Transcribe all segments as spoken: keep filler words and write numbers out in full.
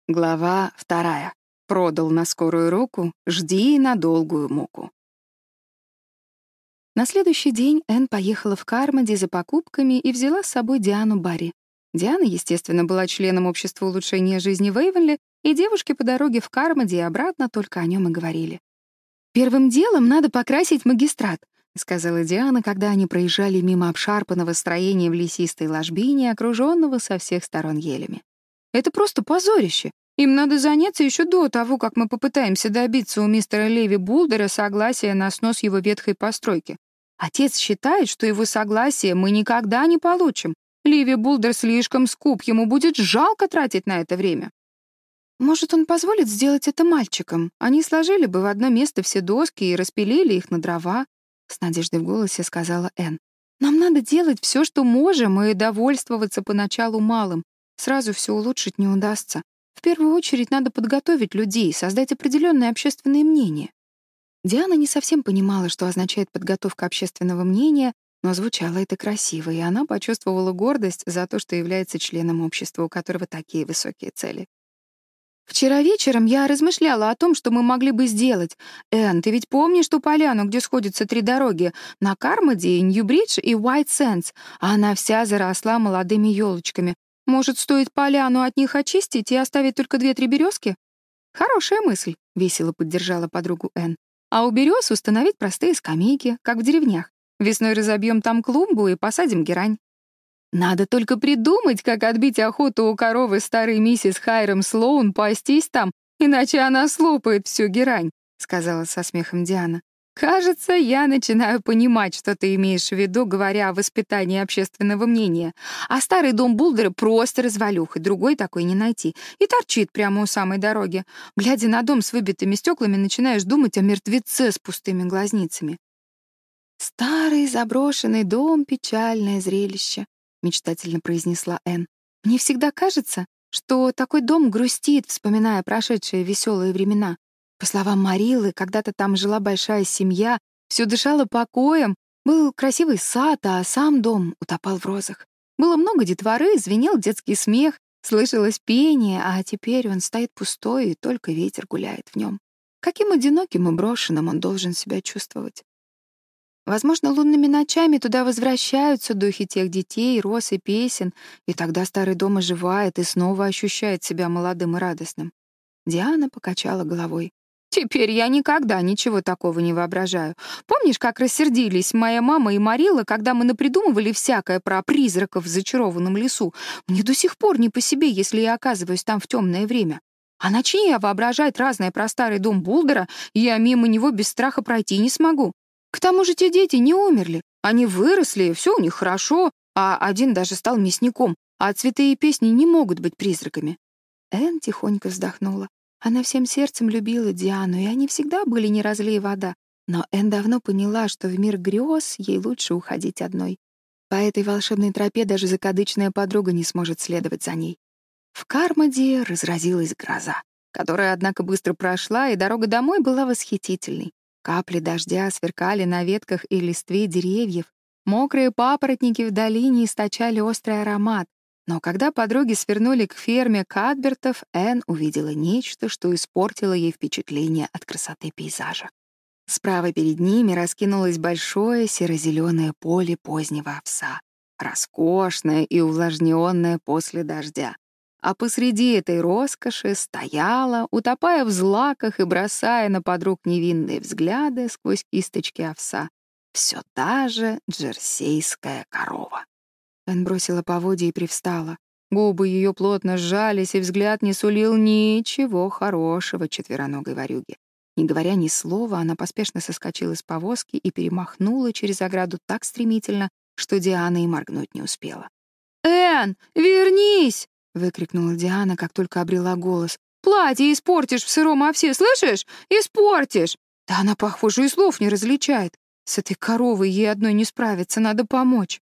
Глава вторая. Продал на скорую руку, жди на долгую муку. На следующий день Энн поехала в Кармоди за покупками и взяла с собой Диану Барри. Диана, естественно, была членом общества улучшения жизни в Эйвенли, и девушки по дороге в Кармоди и обратно только о нем и говорили. «Первым делом надо покрасить магистрат», — сказала Диана, когда они проезжали мимо обшарпанного строения в лесистой ложбине, окруженного со всех сторон елями. «Это просто позорище. Им надо заняться еще до того, как мы попытаемся добиться у мистера Леви Булдера согласия на снос его ветхой постройки. Отец считает, что его согласие мы никогда не получим. Леви Булдер слишком скуп, ему будет жалко тратить на это время». «Может, он позволит сделать это мальчикам? Они сложили бы в одно место все доски и распилили их на дрова», — с надеждой в голосе сказала Энн. «Нам надо делать все, что можем, и довольствоваться поначалу малым. Сразу все улучшить не удастся. В первую очередь надо подготовить людей, создать определенное общественное мнение». Диана не совсем понимала, что означает подготовка общественного мнения, но звучало это красиво, и она почувствовала гордость за то, что является членом общества, у которого такие высокие цели. «Вчера вечером я размышляла о том, что мы могли бы сделать. Энн, ты ведь помнишь ту поляну, где сходятся три дороги? На Кармоди, Нью-Бридж и Уайт-Сэндс. Она вся заросла молодыми елочками. Может, стоит поляну от них очистить и оставить только две-три березки?» «Хорошая мысль», — весело поддержала подругу Энн. «А у берез установить простые скамейки, как в деревнях. Весной разобьем там клумбу и посадим герань». «Надо только придумать, как отбить охоту у коровы старой миссис Хайрам Слоун пастись там, иначе она слопает всю герань», — сказала со смехом Диана. «Кажется, я начинаю понимать, что ты имеешь в виду, говоря о воспитании общественного мнения. А старый дом Булдера просто развалюха, другой такой не найти, и торчит прямо у самой дороги. Глядя на дом с выбитыми стеклами, начинаешь думать о мертвеце с пустыми глазницами». «Старый заброшенный дом — печальное зрелище», — мечтательно произнесла Энн. «Мне всегда кажется, что такой дом грустит, вспоминая прошедшие веселые времена. По словам Марилы, когда-то там жила большая семья, все дышало покоем, был красивый сад, а сам дом утопал в розах. Было много детворы, звенел детский смех, слышалось пение, а теперь он стоит пустой, и только ветер гуляет в нем. Каким одиноким и брошенным он должен себя чувствовать. Возможно, лунными ночами туда возвращаются духи тех детей, роз и песен, и тогда старый дом оживает и снова ощущает себя молодым и радостным». Диана покачала головой. «Теперь я никогда ничего такого не воображаю. Помнишь, как рассердились моя мама и Марила, когда мы напридумывали всякое про призраков в зачарованном лесу? Мне до сих пор не по себе, если я оказываюсь там в темное время. А начни я воображать разное про старый дом Булдера, я мимо него без страха пройти не смогу. К тому же те дети не умерли. Они выросли, все у них хорошо, а один даже стал мясником, а цветы и песни не могут быть призраками». Энн тихонько вздохнула. Она всем сердцем любила Диану, и они всегда были не разлей вода. Но Энн давно поняла, что в мир грез ей лучше уходить одной. По этой волшебной тропе даже закадычная подруга не сможет следовать за ней. В Кармоди разразилась гроза, которая, однако, быстро прошла, и дорога домой была восхитительной. Капли дождя сверкали на ветках и листве деревьев, мокрые папоротники в долине источали острый аромат. Но когда подруги свернули к ферме Кадбертов, Энн увидела нечто, что испортило ей впечатление от красоты пейзажа. Справа перед ними раскинулось большое серо-зеленое поле позднего овса, роскошное и увлажненное после дождя. А посреди этой роскоши стояла, утопая в злаках и бросая на подруг невинные взгляды сквозь кисточки овса, все та же джерсейская корова. Энн бросила поводья и привстала. Губы ее плотно сжались, и взгляд не сулил ничего хорошего четвероногой ворюги. Не говоря ни слова, она поспешно соскочила с повозки и перемахнула через ограду так стремительно, что Диана и моргнуть не успела. «Энн, вернись!» — выкрикнула Диана, как только обрела голос. «Платье испортишь в сыром овсе, слышишь? Испортишь!» Да она, похоже, и слов не различает. С этой коровой ей одной не справиться, надо помочь.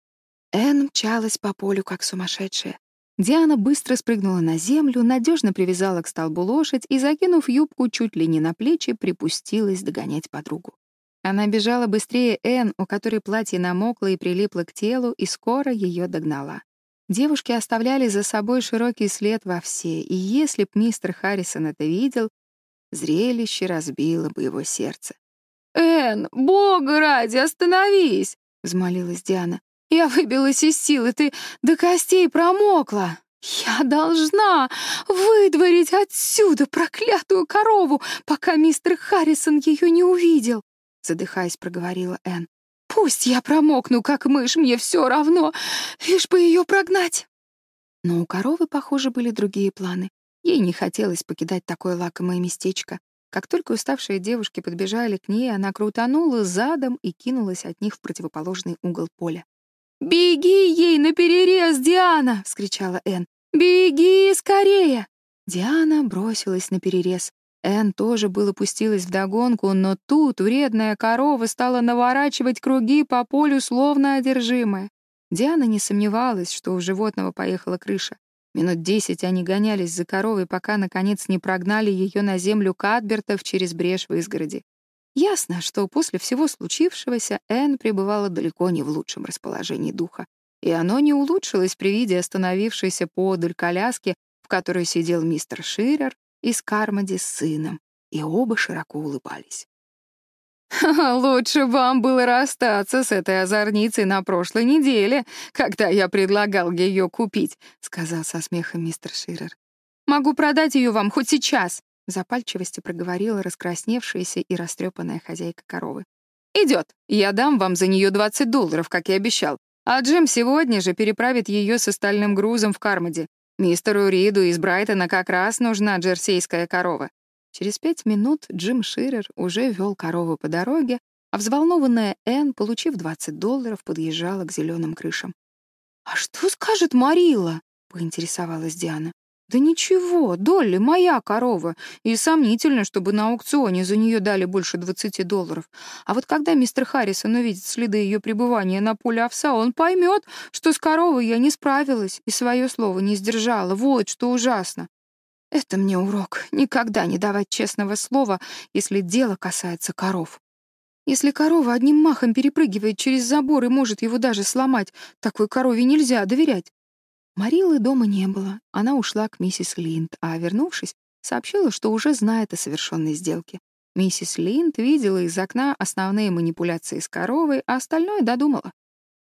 Энн мчалась по полю, как сумасшедшая. Диана быстро спрыгнула на землю, надежно привязала к столбу лошадь и, закинув юбку чуть ли не на плечи, припустилась догонять подругу. Она бежала быстрее Энн, у которой платье намокло и прилипло к телу, и скоро ее догнала. Девушки оставляли за собой широкий след во все, и если б мистер Харрисон это видел, зрелище разбило бы его сердце. «Энн, бога ради, остановись!» — взмолилась Диана. «Я выбилась из сил, и ты до костей промокла. Я должна выдворить отсюда проклятую корову, пока мистер Харрисон ее не увидел», — задыхаясь, проговорила Энн. «Пусть я промокну, как мышь, мне все равно, лишь бы ее прогнать». Но у коровы, похоже, были другие планы. Ей не хотелось покидать такое лакомое местечко. Как только уставшие девушки подбежали к ней, она крутанула задом и кинулась от них в противоположный угол поля. «Беги ей наперерез, Диана!» — вскричала Энн. «Беги скорее!» Диана бросилась наперерез. Энн тоже было пустилась вдогонку, но тут вредная корова стала наворачивать круги по полю, словно одержимая. Диана не сомневалась, что у животного поехала крыша. Минут десять они гонялись за коровой, пока, наконец, не прогнали ее на землю Кадбертов через брешь в изгороди. Ясно, что после всего случившегося Энн пребывала далеко не в лучшем расположении духа, и оно не улучшилось при виде остановившейся поодаль коляски, в которой сидел мистер Ширер из Кармоди с сыном, и оба широко улыбались. «Лучше вам было расстаться с этой озорницей на прошлой неделе, когда я предлагал ее купить», — сказал со смехом мистер Ширер. «Могу продать ее вам хоть сейчас», — в запальчивости проговорила раскрасневшаяся и растрепанная хозяйка коровы. «Идет. Я дам вам за нее двадцать долларов, как и обещал. А Джим сегодня же переправит ее с остальным грузом в Кармоди. Мистеру Риду из Брайтона как раз нужна джерсейская корова». Через пять минут Джим Ширер уже вел корову по дороге, а взволнованная Энн, получив двадцать долларов, подъезжала к зеленым крышам. «А что скажет Марила?» — поинтересовалась Диана. «Да ничего, Долли моя корова, и сомнительно, чтобы на аукционе за нее дали больше двадцати долларов. А вот когда мистер Харрисон увидит следы ее пребывания на поле овса, он поймет, что с коровой я не справилась и свое слово не сдержала. Вот что ужасно. Это мне урок — никогда не давать честного слова, если дело касается коров. Если корова одним махом перепрыгивает через забор и может его даже сломать, такой корове нельзя доверять». Марилы дома не было. Она ушла к миссис Линд, а, вернувшись, сообщила, что уже знает о совершенной сделке. Миссис Линд видела из окна основные манипуляции с коровой, а остальное додумала.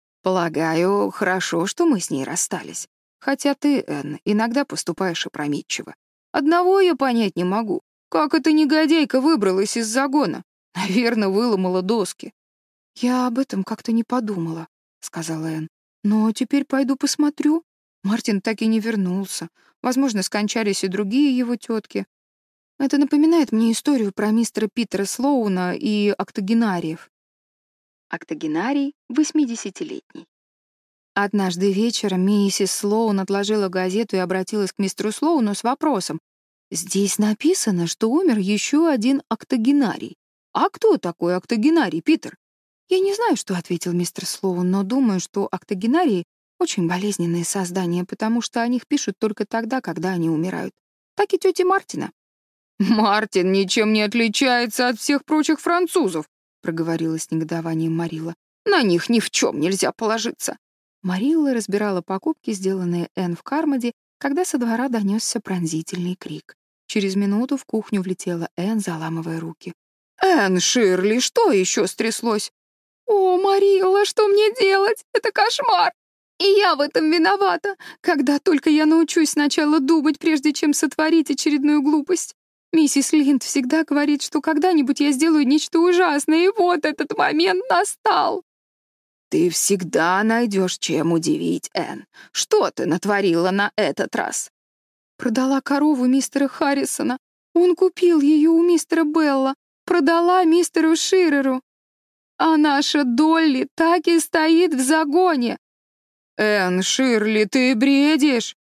«Полагаю, хорошо, что мы с ней расстались. Хотя ты, Энн, иногда поступаешь опрометчиво. Одного я понять не могу. Как эта негодяйка выбралась из загона? Наверное, выломала доски». «Я об этом как-то не подумала», — сказала Энн. «Но теперь пойду посмотрю. Мартин так и не вернулся. Возможно, скончались и другие его тетки. Это напоминает мне историю про мистера Питера Слоуна и октогенариев». Октогенарий — восьмидесятилетний. Однажды вечером миссис Слоун отложила газету и обратилась к мистеру Слоуну с вопросом. «Здесь написано, что умер еще один октогенарий. А кто такой октогенарий, Питер?» «Я не знаю, что ответил мистер Слоун, но думаю, что октогенарии — очень болезненные создания, потому что о них пишут только тогда, когда они умирают. Так и тети Мартина». «Мартин ничем не отличается от всех прочих французов», — проговорила с негодованием Марила. «На них ни в чем нельзя положиться». Марилла разбирала покупки, сделанные Энн в Кармоди, когда со двора донесся пронзительный крик. Через минуту в кухню влетела Энн, заламывая руки. «Энн, Ширли, что еще стряслось?» «О, Марилла, что мне делать? Это кошмар! И я в этом виновата, когда только я научусь сначала думать, прежде чем сотворить очередную глупость. Миссис Линд всегда говорит, что когда-нибудь я сделаю нечто ужасное, и вот этот момент настал». «Ты всегда найдешь, чем удивить, Энн. Что ты натворила на этот раз?» «Продала корову мистера Харрисона. Он купил ее у мистера Белла. Продала мистеру Ширеру. А наша Долли так и стоит в загоне». «Энн, Ширли, ты бредишь!»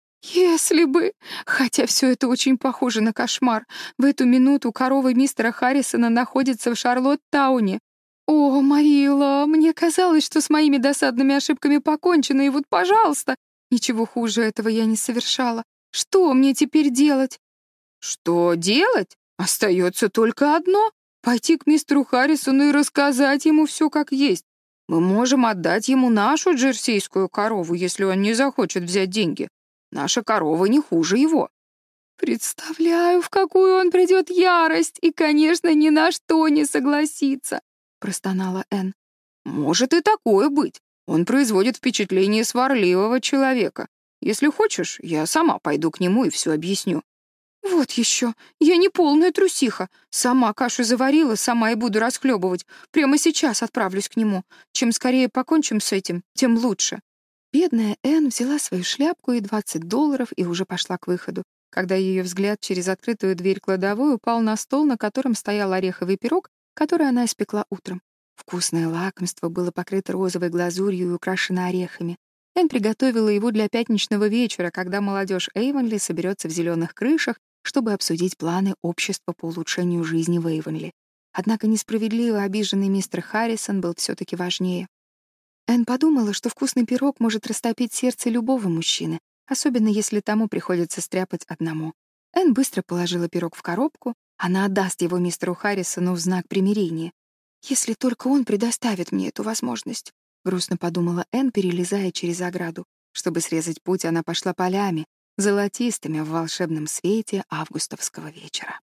«Если бы... Хотя все это очень похоже на кошмар. В эту минуту корова мистера Харрисона находится в Шарлоттауне. О, Марилла, мне казалось, что с моими досадными ошибками покончено, и вот, пожалуйста, ничего хуже этого я не совершала. Что мне теперь делать?» «Что делать? Остается только одно — пойти к мистеру Харрисону и рассказать ему все как есть. Мы можем отдать ему нашу джерсийскую корову, если он не захочет взять деньги. Наша корова не хуже его». «Представляю, в какую он придет ярость, и, конечно, ни на что не согласится», — простонала Энн. «Может и такое быть. Он производит впечатление сварливого человека. Если хочешь, я сама пойду к нему и все объясню». «Вот еще. Я не полная трусиха. Сама кашу заварила, сама и буду расхлебывать. Прямо сейчас отправлюсь к нему. Чем скорее покончим с этим, тем лучше». Бедная Энн взяла свою шляпку и двадцать долларов и уже пошла к выходу, когда ее взгляд через открытую дверь кладовой упал на стол, на котором стоял ореховый пирог, который она испекла утром. Вкусное лакомство было покрыто розовой глазурью и украшено орехами. Энн приготовила его для пятничного вечера, когда молодежь Эйвонли соберется в зеленых крышах, чтобы обсудить планы общества по улучшению жизни в Эйвонли. Однако несправедливо обиженный мистер Харрисон был все-таки важнее. Энн подумала, что вкусный пирог может растопить сердце любого мужчины, особенно если тому приходится стряпать одному. Энн быстро положила пирог в коробку, она отдаст его мистеру Харрисону в знак примирения. «Если только он предоставит мне эту возможность», — грустно подумала Энн, перелезая через ограду. Чтобы срезать путь, она пошла полями, золотистыми в волшебном свете августовского вечера.